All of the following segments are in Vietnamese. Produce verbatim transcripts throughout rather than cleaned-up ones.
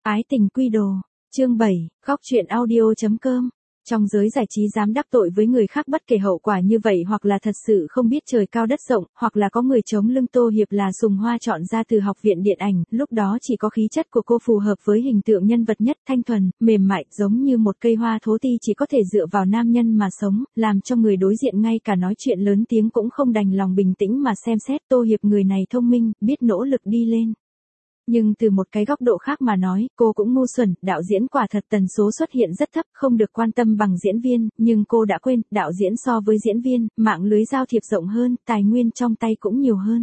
Ái tình quy đồ, chương bảy, góc truyện audio.com. Trong giới giải trí dám đắc tội với người khác bất kể hậu quả như vậy hoặc là thật sự không biết trời cao đất rộng, hoặc là có người chống lưng Tô Hiệp là Sùng Hoa chọn ra từ học viện điện ảnh, lúc đó chỉ có khí chất của cô phù hợp với hình tượng nhân vật nhất, thanh thuần, mềm mại, giống như một cây hoa thố ti chỉ có thể dựa vào nam nhân mà sống, làm cho người đối diện ngay cả nói chuyện lớn tiếng cũng không đành lòng bình tĩnh mà xem xét. Tô Hiệp người này thông minh, biết nỗ lực đi lên. Nhưng từ một cái góc độ khác mà nói, cô cũng ngu xuẩn, đạo diễn quả thật tần số xuất hiện rất thấp, không được quan tâm bằng diễn viên, nhưng cô đã quên, đạo diễn so với diễn viên, mạng lưới giao thiệp rộng hơn, tài nguyên trong tay cũng nhiều hơn.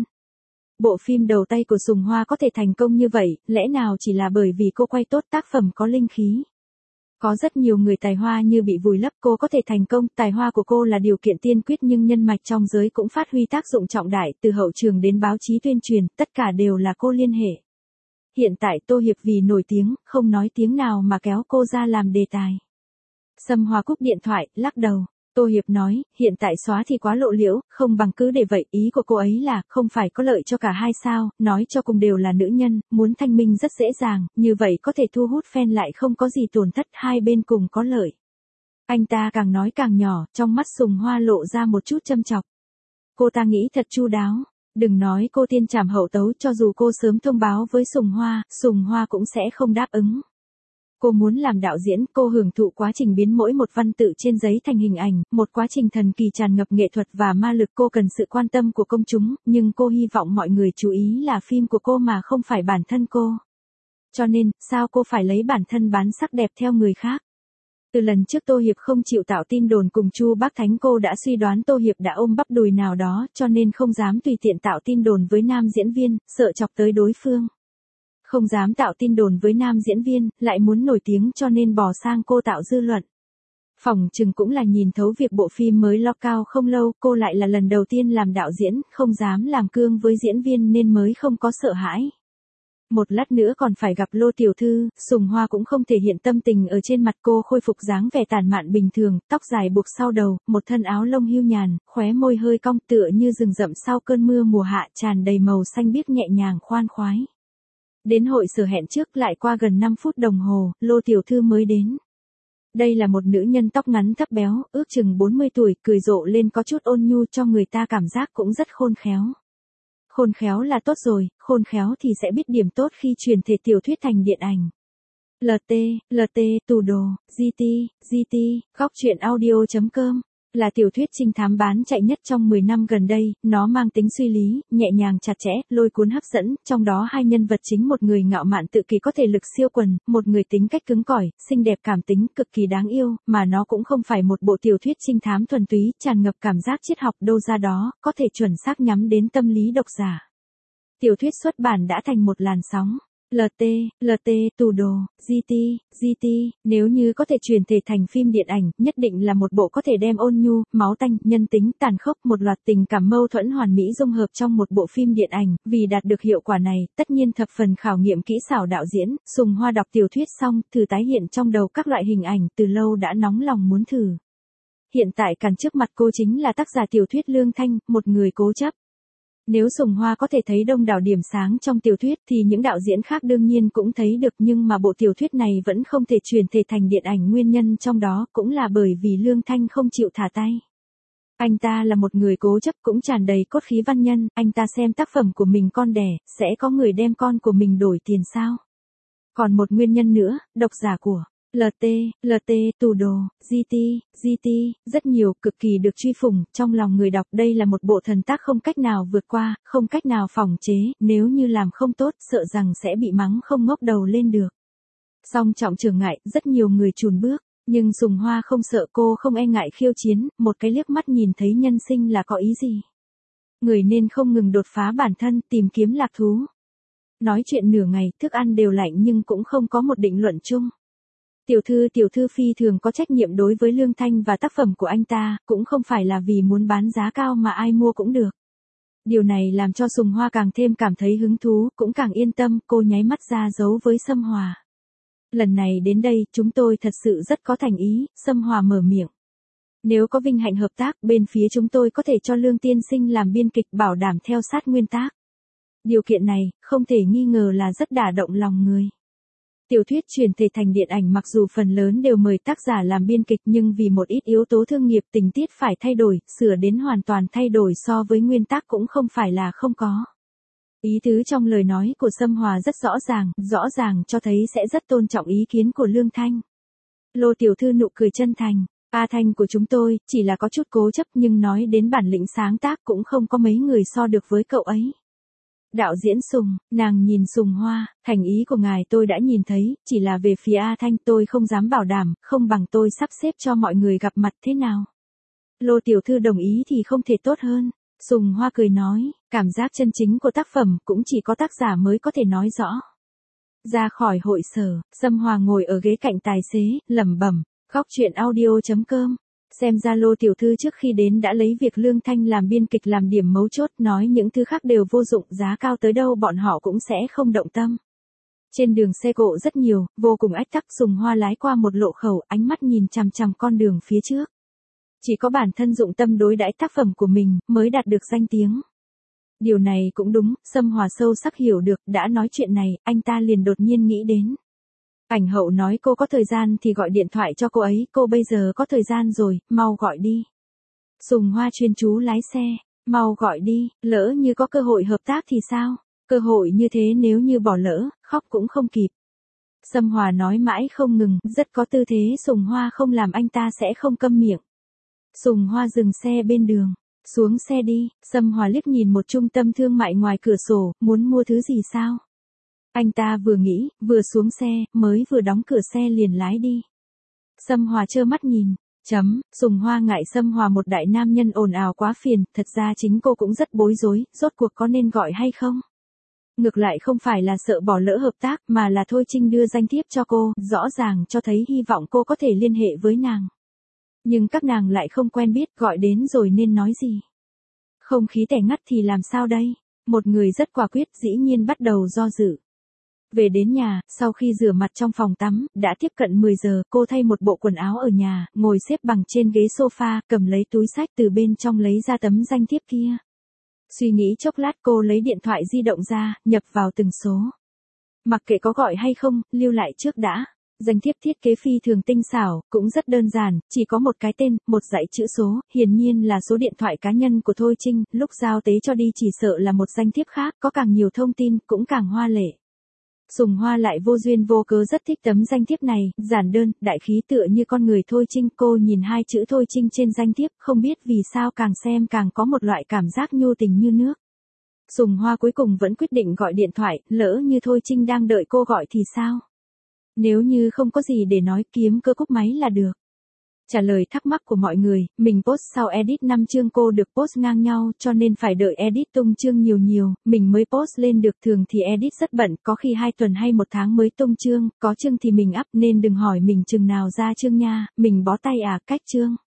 Bộ phim đầu tay của Sùng Hoa có thể thành công như vậy, lẽ nào chỉ là bởi vì cô quay tốt tác phẩm có linh khí? Có rất nhiều người tài hoa như bị vùi lấp, cô có thể thành công, tài hoa của cô là điều kiện tiên quyết, nhưng nhân mạch trong giới cũng phát huy tác dụng trọng đại, từ hậu trường đến báo chí tuyên truyền, tất cả đều là cô liên hệ. Hiện tại Tô Hiệp vì nổi tiếng, không nói tiếng nào mà kéo cô ra làm đề tài. Sâm Hòa cúp điện thoại, lắc đầu. Tô Hiệp nói, hiện tại xóa thì quá lộ liễu, không bằng cứ để vậy, ý của cô ấy là, không phải có lợi cho cả hai sao, nói cho cùng đều là nữ nhân, muốn thanh minh rất dễ dàng, như vậy có thể thu hút fan lại không có gì tổn thất, hai bên cùng có lợi. Anh ta càng nói càng nhỏ, trong mắt Sùng Hoa lộ ra một chút châm chọc. Cô ta nghĩ thật chu đáo. Đừng nói cô tiên trảm hậu tấu, cho dù cô sớm thông báo với Sùng Hoa, Sùng Hoa cũng sẽ không đáp ứng. Cô muốn làm đạo diễn, cô hưởng thụ quá trình biến mỗi một văn tự trên giấy thành hình ảnh, một quá trình thần kỳ tràn ngập nghệ thuật và ma lực. Cô cần sự quan tâm của công chúng, nhưng cô hy vọng mọi người chú ý là phim của cô mà không phải bản thân cô. Cho nên, sao cô phải lấy bản thân bán sắc đẹp theo người khác? Từ lần trước Tô Hiệp không chịu tạo tin đồn cùng Chu Bác Thánh, cô đã suy đoán Tô Hiệp đã ôm bắp đùi nào đó, cho nên không dám tùy tiện tạo tin đồn với nam diễn viên, sợ chọc tới đối phương. Không dám tạo tin đồn với nam diễn viên, lại muốn nổi tiếng cho nên bỏ sang cô tạo dư luận. Phỏng chừng cũng là nhìn thấu việc bộ phim mới lockout không lâu, cô lại là lần đầu tiên làm đạo diễn, không dám làm cương với diễn viên nên mới không có sợ hãi. Một lát nữa còn phải gặp Lô tiểu thư, Sùng Hoa cũng không thể hiện tâm tình ở trên mặt. cô khôi phục dáng vẻ tản mạn bình thường, tóc dài buộc sau đầu, một thân áo lông hưu nhàn, khóe môi hơi cong tựa như rừng rậm sau cơn mưa mùa hạ, tràn đầy màu xanh biếc nhẹ nhàng khoan khoái. Đến hội sở hẹn trước lại qua gần năm phút đồng hồ, Lô tiểu thư mới đến. Đây là một nữ nhân tóc ngắn thấp béo, ước chừng bốn mươi tuổi, cười rộ lên có chút ôn nhu cho người ta cảm giác cũng rất khôn khéo. Khôn khéo là tốt rồi, khôn khéo thì sẽ biết điểm tốt khi truyền thể tiểu thuyết thành điện ảnh. lờ tê, lờ tê, tù đồ, giê tê, giê tê, góc truyện audio.com là tiểu thuyết trinh thám bán chạy nhất trong mười năm gần đây, nó mang tính suy lý, nhẹ nhàng chặt chẽ, lôi cuốn hấp dẫn, trong đó hai nhân vật chính, một người ngạo mạn tự kỳ có thể lực siêu quần, một người tính cách cứng cỏi, xinh đẹp cảm tính, cực kỳ đáng yêu, mà nó cũng không phải một bộ tiểu thuyết trinh thám thuần túy, tràn ngập cảm giác triết học đâu ra đó, có thể chuẩn xác nhắm đến tâm lý độc giả. Tiểu thuyết xuất bản đã thành một làn sóng. lờ tê, lờ tê, tù đồ, giê tê, giê tê, nếu như có thể truyền thể thành phim điện ảnh, nhất định là một bộ có thể đem ôn nhu, máu tanh, nhân tính, tàn khốc, một loạt tình cảm mâu thuẫn hoàn mỹ dung hợp trong một bộ phim điện ảnh. Vì đạt được hiệu quả này, tất nhiên thập phần khảo nghiệm kỹ xảo đạo diễn. Sùng Hoa đọc tiểu thuyết xong, thử tái hiện trong đầu các loại hình ảnh, từ lâu đã nóng lòng muốn thử. Hiện tại cản trước mặt cô chính là tác giả tiểu thuyết Lương Thanh, một người cố chấp. Nếu Sùng Hoa có thể thấy đông đảo điểm sáng trong tiểu thuyết thì những đạo diễn khác đương nhiên cũng thấy được, nhưng mà bộ tiểu thuyết này vẫn không thể truyền thể thành điện ảnh, nguyên nhân trong đó cũng là bởi vì Lương Thanh không chịu thả tay. Anh ta là một người cố chấp, cũng tràn đầy cốt khí văn nhân, anh ta xem tác phẩm của mình con đẻ, sẽ có người đem con của mình đổi tiền sao? Còn một nguyên nhân nữa, độc giả của lờ tê, lờ tê, tù đồ, giê tê, giê tê, rất nhiều, cực kỳ được truy phủng, trong lòng người đọc đây là một bộ thần tác không cách nào vượt qua, không cách nào phòng chế, nếu như làm không tốt, sợ rằng sẽ bị mắng không ngóc đầu lên được. Song trọng trở ngại, rất nhiều người chùn bước, nhưng Sùng Hoa không sợ, cô không e ngại khiêu chiến, một cái liếc mắt nhìn thấy nhân sinh là có ý gì. Người nên không ngừng đột phá bản thân, tìm kiếm lạc thú. Nói chuyện nửa ngày, thức ăn đều lạnh nhưng cũng không có một định luận chung. Tiểu thư tiểu thư phi thường có trách nhiệm đối với Lương Thanh và tác phẩm của anh ta, cũng không phải là vì muốn bán giá cao mà ai mua cũng được. Điều này làm cho Sùng Hoa càng thêm cảm thấy hứng thú, cũng càng yên tâm, cô nháy mắt ra dấu với Sâm Hòa. Lần này đến đây, chúng tôi thật sự rất có thành ý, Sâm Hòa mở miệng. Nếu có vinh hạnh hợp tác, bên phía chúng tôi có thể cho Lương tiên sinh làm biên kịch, bảo đảm theo sát nguyên tác. Điều kiện này, không thể nghi ngờ là rất đả động lòng người. Tiểu thuyết chuyển thể thành điện ảnh mặc dù phần lớn đều mời tác giả làm biên kịch nhưng vì một ít yếu tố thương nghiệp tình tiết phải thay đổi, sửa đến hoàn toàn thay đổi so với nguyên tác cũng không phải là không có. Ý tứ trong lời nói của Sâm Hòa rất rõ ràng, rõ ràng cho thấy sẽ rất tôn trọng ý kiến của Lương Thanh. Lô tiểu thư nụ cười chân thành, A Thanh của chúng tôi, chỉ là có chút cố chấp nhưng nói đến bản lĩnh sáng tác cũng không có mấy người so được với cậu ấy. Đạo diễn Sùng, nàng nhìn Sùng Hoa, thành ý của ngài tôi đã nhìn thấy, chỉ là về phía A Thanh tôi không dám bảo đảm, không bằng tôi sắp xếp cho mọi người gặp mặt thế nào. Lô tiểu thư đồng ý thì không thể tốt hơn. Sùng Hoa cười nói, cảm giác chân chính của tác phẩm cũng chỉ có tác giả mới có thể nói rõ. Ra khỏi hội sở, Sâm Hòa ngồi ở ghế cạnh tài xế, lẩm bẩm, góc truyện audio chấm com. Xem ra Lô tiểu thư trước khi đến đã lấy việc Lương Thanh làm biên kịch làm điểm mấu chốt, nói những thứ khác đều vô dụng, giá cao tới đâu bọn họ cũng sẽ không động tâm. Trên đường xe cộ rất nhiều, vô cùng ách tắc. Sùng Hoa lái qua một lộ khẩu, ánh mắt nhìn chằm chằm con đường phía trước. Chỉ có bản thân dụng tâm đối đãi tác phẩm của mình mới đạt được danh tiếng. Điều này cũng đúng, Sâm Hòa sâu sắc hiểu được, đã nói chuyện này, anh ta liền đột nhiên nghĩ đến. Ảnh hậu nói cô có thời gian thì gọi điện thoại cho cô ấy, cô bây giờ có thời gian rồi, mau gọi đi. Sùng Hoa chuyên chú lái xe, mau gọi đi, lỡ như có cơ hội hợp tác thì sao? Cơ hội như thế nếu như bỏ lỡ, khóc cũng không kịp. Sâm Hòa nói mãi không ngừng, rất có tư thế Sùng Hoa không làm anh ta sẽ không câm miệng. Sùng Hoa dừng xe bên đường, xuống xe đi. Sâm Hòa liếc nhìn một trung tâm thương mại ngoài cửa sổ, muốn mua thứ gì sao? Anh ta vừa nghĩ, vừa xuống xe, mới vừa đóng cửa xe liền lái đi. Sâm Hòa trơ mắt nhìn, chấm, Sùng Hoa ngại Sâm Hòa một đại nam nhân ồn ào quá phiền, thật ra chính cô cũng rất bối rối, rốt cuộc có nên gọi hay không? Ngược lại không phải là sợ bỏ lỡ hợp tác mà là Thôi Trinh đưa danh thiếp cho cô, rõ ràng cho thấy hy vọng cô có thể liên hệ với nàng. Nhưng các nàng lại không quen biết, gọi đến rồi nên nói gì. Không khí tẻ ngắt thì làm sao đây? Một người rất quả quyết dĩ nhiên bắt đầu do dự. Về đến nhà, sau khi rửa mặt trong phòng tắm, đã tiếp cận mười giờ, cô thay một bộ quần áo ở nhà, ngồi xếp bằng trên ghế sofa, cầm lấy túi xách từ bên trong lấy ra tấm danh thiếp kia. Suy nghĩ chốc lát cô lấy điện thoại di động ra, nhập vào từng số. Mặc kệ có gọi hay không, lưu lại trước đã. Danh thiếp thiết kế phi thường tinh xảo, cũng rất đơn giản, chỉ có một cái tên, một dãy chữ số, hiển nhiên là số điện thoại cá nhân của Thôi Trinh, lúc giao tế cho đi chỉ sợ là một danh thiếp khác, có càng nhiều thông tin, cũng càng hoa lệ. Sùng Hoa lại vô duyên vô cớ rất thích tấm danh thiếp này, giản đơn, đại khí tựa như con người Thôi Trinh. Cô nhìn hai chữ Thôi Trinh trên danh thiếp, không biết vì sao càng xem càng có một loại cảm giác nhu tình như nước. Sùng Hoa cuối cùng vẫn quyết định gọi điện thoại, lỡ như Thôi Trinh đang đợi cô gọi thì sao? Nếu như không có gì để nói, kiếm cơ cúp máy là được. Trả lời thắc mắc của mọi người, mình post sau edit năm chương cô được post ngang nhau cho nên phải đợi edit tung chương nhiều nhiều, mình mới post lên được. Thường thì edit rất bận, có khi hai tuần hay một tháng mới tung chương, có chương thì mình up nên đừng hỏi mình chừng nào ra chương nha, mình bó tay à, cách chương.